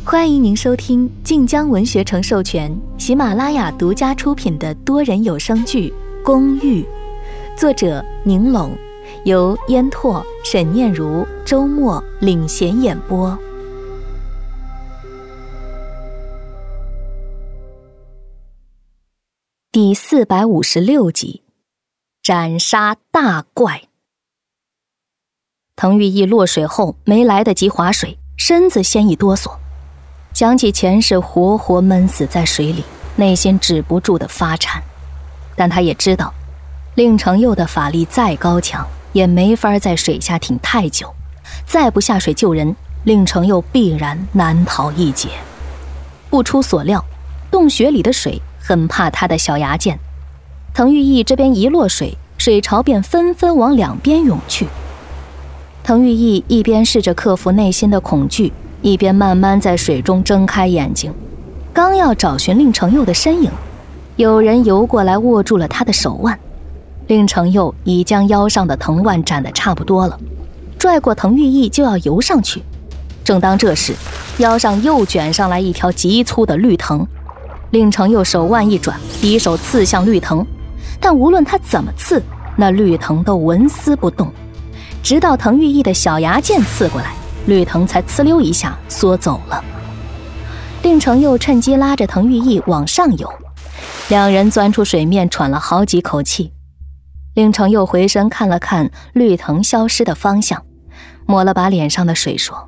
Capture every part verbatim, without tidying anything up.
欢迎您收听晋江文学城授权、喜马拉雅独家出品的多人有声剧《公寓》，作者宁拢，由烟拓、沈念如、周末领衔演播。第四百五十六集，斩杀大怪。滕玉义落水后没来得及划水，身子先一哆嗦，想起前世活活闷死在水里，内心止不住的发颤。但他也知道，令程佑的法力再高强，也没法在水下挺太久，再不下水救人，令程佑必然难逃一劫。不出所料，洞穴里的水很怕他的小牙剑。滕玉义这边一落水，水潮便纷纷往两边涌去。滕玉义一边试着克服内心的恐惧，一边慢慢在水中睁开眼睛，刚要找寻令程佑的身影，有人游过来握住了他的手腕。令程佑已将腰上的藤蔓斩得差不多了，拽过滕玉义就要游上去。正当这时，腰上又卷上来一条极粗的绿藤。令程佑手腕一转，匕首刺向绿藤，但无论他怎么刺，那绿藤都纹丝不动，直到滕玉义的小牙剑刺过来，绿藤才呲溜一下缩走了。令程佑趁机拉着滕玉义往上游，两人钻出水面，喘了好几口气。令程佑回身看了看绿藤消失的方向，抹了把脸上的水说：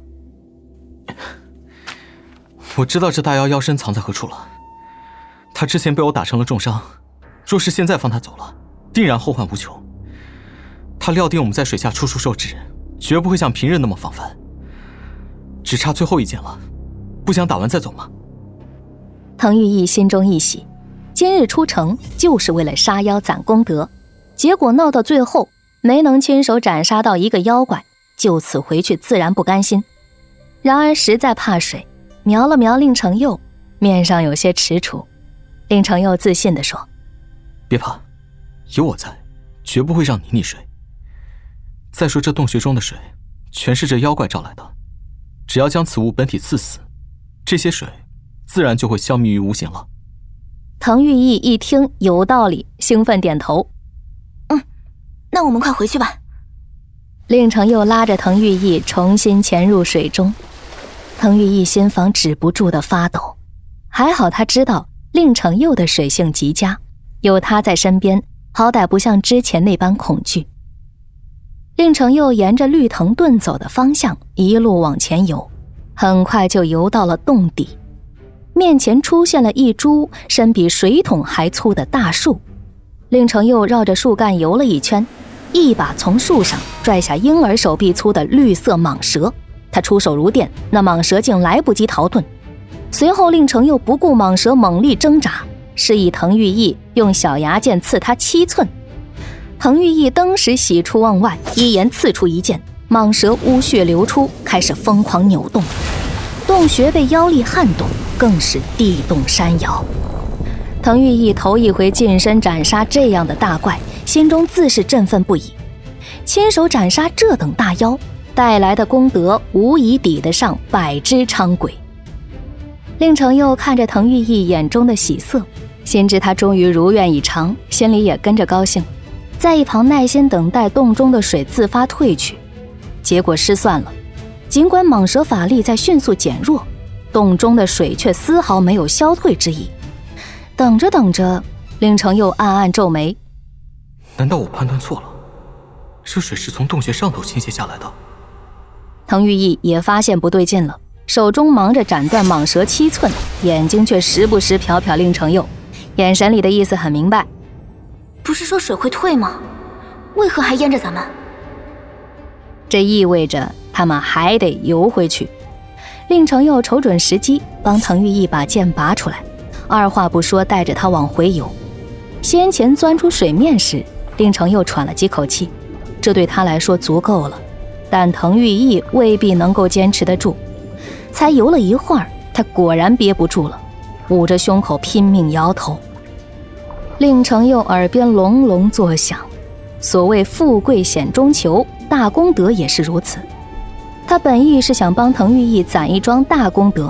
我知道这大妖妖身藏在何处了，他之前被我打成了重伤，若是现在放他走了，定然后患无穷。他料定我们在水下处处受制，绝不会像平日那么防范。只差最后一剑了，不想打完再走吗？ 滕玉义心中一喜，今日出城就是为了杀妖攒功德，结果闹到最后没能亲手斩杀到一个妖怪，就此回去自然不甘心。然而实在怕水，瞄了瞄令程佑，面上有些踟蹰。令程佑自信地说： 别怕，有我在，绝不会让你溺水。再说这洞穴中的水全是这妖怪招来的，只要将此物本体刺死，这些水自然就会消弭于无形了。 滕玉义一听有道理，兴奋点头：嗯，那我们快回去吧。令程佑拉着滕玉义重新潜入水中。滕玉义心房止不住的发抖，还好他知道令程佑的水性极佳，有他在身边，好歹不像之前那般恐惧。令程佑沿着绿藤遁走的方向一路往前游，很快就游到了洞底。面前出现了一株身比水桶还粗的大树。令程佑绕着树干游了一圈，一把从树上拽下婴儿手臂粗的绿色蟒蛇。他出手如电，那蟒蛇竟来不及逃遁。随后令程佑不顾蟒蛇猛力挣扎，示意滕玉义用小牙剑刺他七寸。滕玉义当时喜出望外，一言刺出一剑，蟒蛇污血流出，开始疯狂扭动。洞穴被妖力撼动，更是地动山摇。滕玉义头一回近身斩杀这样的大怪，心中自是振奋不已。亲手斩杀这等大妖，带来的功德无疑抵得上百只伥鬼。令程佑看着滕玉义眼中的喜色，心知他终于如愿以偿，心里也跟着高兴，在一旁耐心等待洞中的水自发退去。结果失算了，尽管蟒蛇法力在迅速减弱，洞中的水却丝毫没有消退之意。等着等着，令程佑暗暗皱眉， 难道我判断错了？这水是从洞穴上头倾泻下来的？ 滕玉义也发现不对劲了，手中忙着斩断蟒蛇七寸，眼睛却时不时瞟瞟令程佑，眼神里的意思很明白： 不是说水会退吗？为何还淹着咱们？ 这意味着他们还得游回去。令程佑瞅准时机，帮滕玉义把剑拔出来，二话不说带着他往回游。先前钻出水面时，令程佑喘了几口气，这对他来说足够了，但滕玉义未必能够坚持得住。才游了一会儿，他果然憋不住了，捂着胸口拼命摇头。令程佑耳边隆隆作响，所谓富贵险中求，大功德也是如此。他本意是想帮滕玉义攒一桩大功德，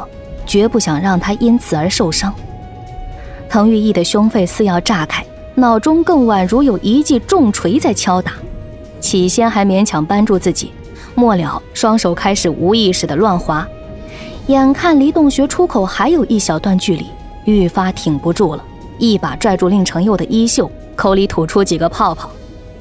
绝不想让他因此而受伤。滕玉义的胸肺似要炸开，脑中更宛如有一记重锤在敲打。起先还勉强扳住自己，末了双手开始无意识地乱滑。眼看离洞穴出口还有一小段距离，愈发挺不住了，一把拽住令程佑的衣袖，口里吐出几个泡泡。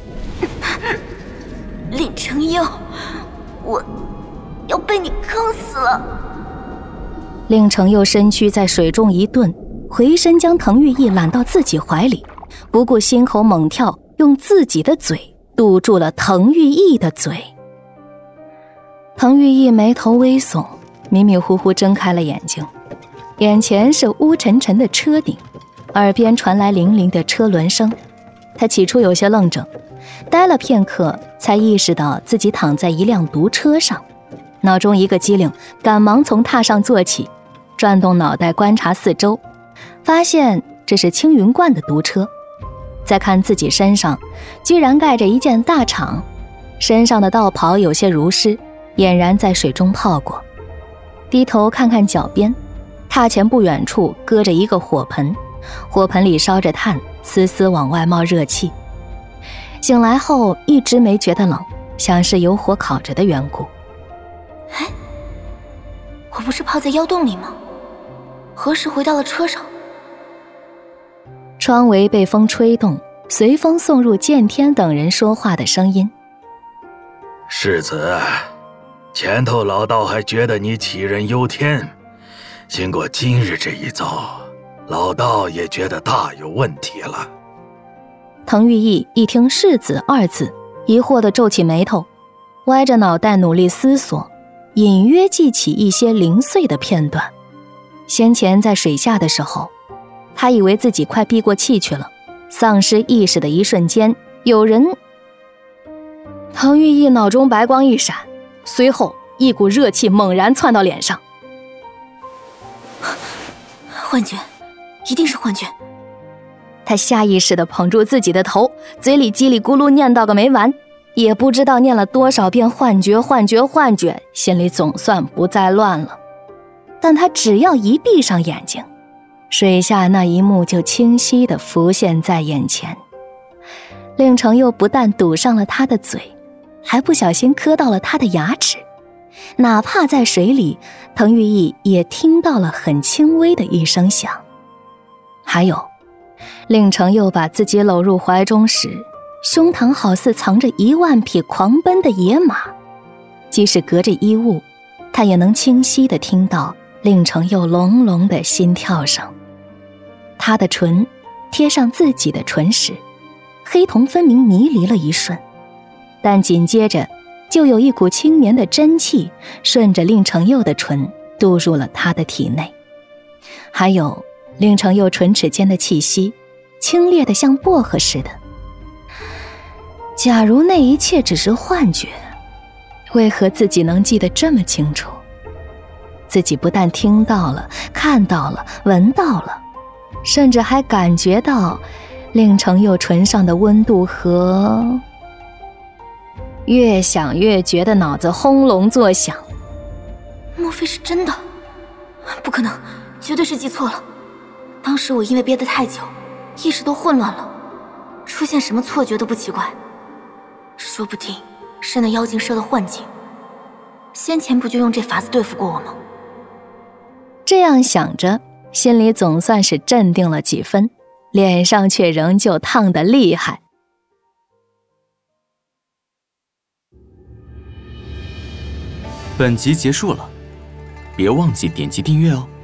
令程佑，我要被你坑死了。 令程佑身躯在水中一顿，回身将滕玉义揽到自己怀里，不顾心口猛跳，用自己的嘴堵住了滕玉义的嘴。滕玉义眉头微耸，迷迷糊糊睁开了眼睛，眼前是乌沉沉的车顶，耳边传来铃铃的车轮声。他起初有些愣怔，呆了片刻，才意识到自己躺在一辆毒车上，脑中一个机灵，赶忙从榻上坐起，转动脑袋观察四周，发现这是青云观的毒车。再看自己身上，居然盖着一件大氅，身上的道袍有些如湿，俨然在水中泡过。低头看看脚边，榻前不远处搁着一个火盆，火盆里烧着炭，丝丝往外冒热气。醒来后一直没觉得冷，想是有火烤着的缘故。 哎，我不是泡在妖洞里吗？何时回到了车上？ 窗围被风吹动，随风送入剑天等人说话的声音。 世子，前头老道还觉得你杞人忧天，经过今日这一遭，老道也觉得大有问题了。 滕玉义一听世子二字，疑惑地皱起眉头，歪着脑袋努力思索，隐约记起一些零碎的片段。先前在水下的时候，他以为自己快闭过气去了，丧失意识的一瞬间，有人……滕玉义脑中白光一闪，随后一股热气猛然窜到脸上。 幻觉，一定是幻觉。 他下意识地捧住自己的头，嘴里叽里咕噜念叨个没完，也不知道念了多少遍幻觉幻觉幻觉，心里总算不再乱了。但他只要一闭上眼睛，水下那一幕就清晰地浮现在眼前。令程又不但堵上了他的嘴，还不小心磕到了他的牙齿，哪怕在水里，滕玉义也听到了很轻微的一声响。还有，令程又把自己搂入怀中时，胸膛好似藏着一万匹狂奔的野马，即使隔着衣物，他也能清晰地听到令程又隆隆的心跳声。他的唇贴上自己的唇时，黑瞳分明迷离了一瞬，但紧接着就有一股轻绵的真气顺着令程佑的唇渡入了他的体内。还有令程佑唇齿间的气息，清冽得像薄荷似的。假如那一切只是幻觉，为何自己能记得这么清楚？自己不但听到了，看到了，闻到了，甚至还感觉到令程佑唇上的温度和……越想越觉得脑子轰隆作响。 莫非是真的？不可能，绝对是记错了。当时我因为憋得太久，意识都混乱了，出现什么错觉都不奇怪。说不定是那妖精设的幻境，先前不就用这法子对付过我吗？ 这样想着，心里总算是镇定了几分，脸上却仍旧烫得厉害。 本集结束了，别忘记点击订阅哦。